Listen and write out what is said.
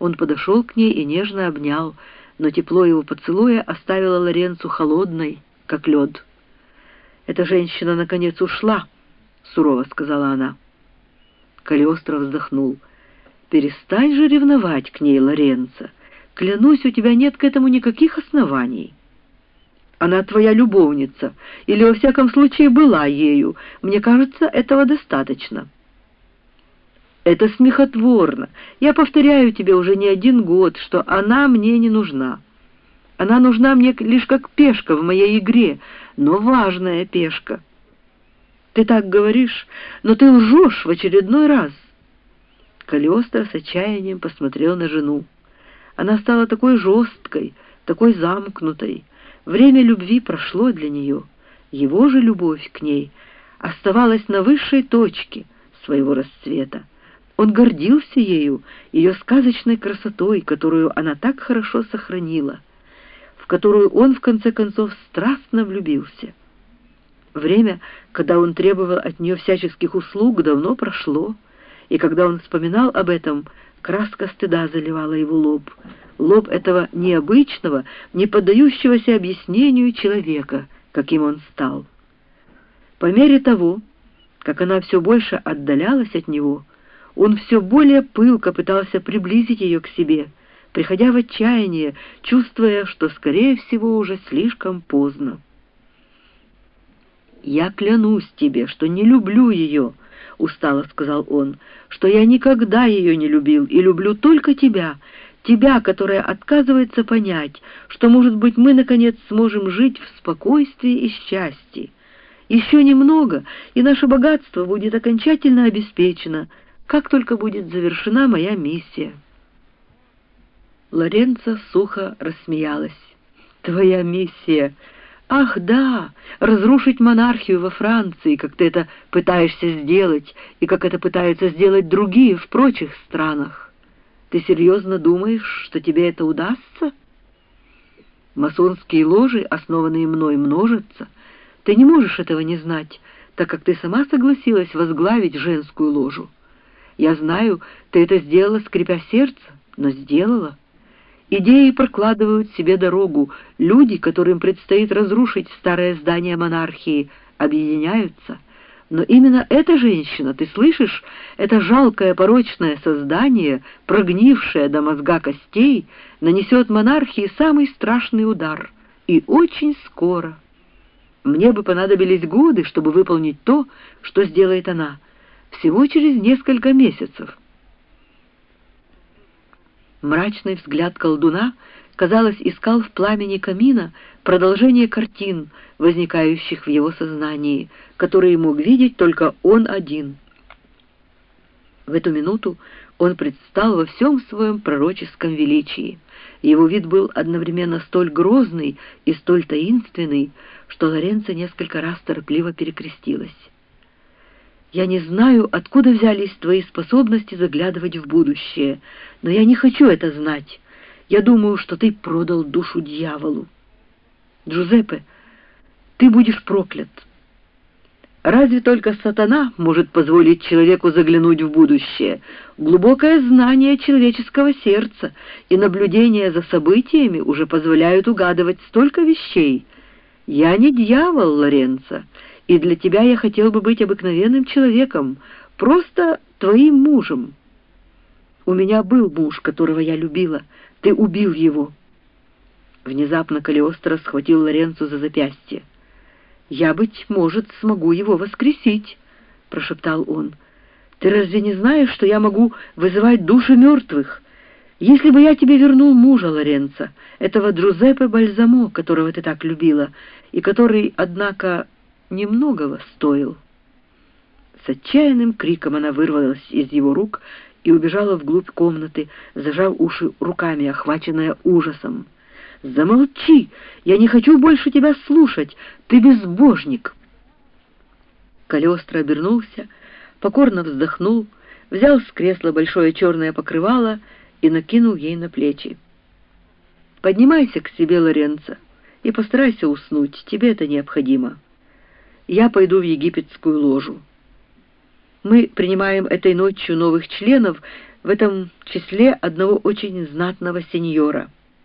Он подошел к ней и нежно обнял, но тепло его поцелуя оставило Лоренцу холодной, как лед. «Эта женщина, наконец, ушла», — сурово сказала она. Калиостро вздохнул. «Перестань же ревновать к ней, Лоренцо. Клянусь, у тебя нет к этому никаких оснований. Она твоя любовница, или, во всяком случае, была ею. Мне кажется, этого достаточно». «Это смехотворно. Я повторяю тебе уже не один год, что она мне не нужна. Она нужна мне лишь как пешка в моей игре, но важная пешка». «Ты так говоришь, но ты лжешь в очередной раз». Калиостро с отчаянием посмотрел на жену. Она стала такой жесткой, такой замкнутой. Время любви прошло для нее. Его же любовь к ней оставалась на высшей точке своего расцвета. Он гордился ею, ее сказочной красотой, которую она так хорошо сохранила, в которую он, в конце концов, страстно влюбился. Время, когда он требовал от нее всяческих услуг, давно прошло, и когда он вспоминал об этом, краска стыда заливала его лоб этого необычного, не поддающегося объяснению человека, каким он стал. По мере того, как она все больше отдалялась от него, он все более пылко пытался приблизить ее к себе, приходя в отчаяние, чувствуя, что, скорее всего, уже слишком поздно. «Я клянусь тебе, что не люблю ее», — устало сказал он, «что я никогда ее не любил и люблю только тебя, тебя, которая отказывается понять, что, может быть, мы, наконец, сможем жить в спокойствии и счастье. Еще немного, и наше богатство будет окончательно обеспечено, как только будет завершена моя миссия». Лоренцо сухо рассмеялась. «Твоя миссия? Ах, да, разрушить монархию во Франции, как ты это пытаешься сделать, и как это пытаются сделать другие в прочих странах. Ты серьезно думаешь, что тебе это удастся? Масонские ложи, основанные мной, множатся. Ты не можешь этого не знать, так как ты сама согласилась возглавить женскую ложу. Я знаю, ты это сделала, скрипя сердце, но сделала. Идеи прокладывают себе дорогу, люди, которым предстоит разрушить старое здание монархии, объединяются. Но именно эта женщина, ты слышишь, это жалкое порочное создание, прогнившее до мозга костей, нанесет монархии самый страшный удар. И очень скоро. Мне бы понадобились годы, чтобы выполнить то, что сделает она. Всего через несколько месяцев. Мрачный взгляд колдуна, казалось, искал в пламени камина продолжение картин, возникающих в его сознании, которые мог видеть только он один. В эту минуту он предстал во всем своем пророческом величии. Его вид был одновременно столь грозный и столь таинственный, что Лоренцо несколько раз торопливо перекрестилась. «Я не знаю, откуда взялись твои способности заглядывать в будущее, но я не хочу это знать. Я думаю, что ты продал душу дьяволу. Джузеппе, ты будешь проклят. Разве только сатана может позволить человеку заглянуть в будущее. Глубокое знание человеческого сердца и наблюдение за событиями уже позволяют угадывать столько вещей. Я не дьявол, Лоренцо, и для тебя я хотел бы быть обыкновенным человеком, просто твоим мужем. У меня был муж, которого я любила. Ты убил его». Внезапно Калиостро схватил Лоренцо за запястье. «Я, быть может, смогу его воскресить», — прошептал он. «Ты разве не знаешь, что я могу вызывать души мертвых? Если бы я тебе вернул мужа, Лоренцо, этого Джузеппе Бальзамо, которого ты так любила, и который, однако, немногого стоил». С отчаянным криком она вырвалась из его рук и убежала вглубь комнаты, зажав уши руками, охваченная ужасом. «Замолчи! Я не хочу больше тебя слушать! Ты безбожник!» Калиостро обернулся, покорно вздохнул, взял с кресла большое черное покрывало и накинул ей на плечи. «Поднимайся к себе, Лоренцо, и постарайся уснуть, тебе это необходимо. Я пойду в египетскую ложу. Мы принимаем этой ночью новых членов, в этом числе одного очень знатного сеньора.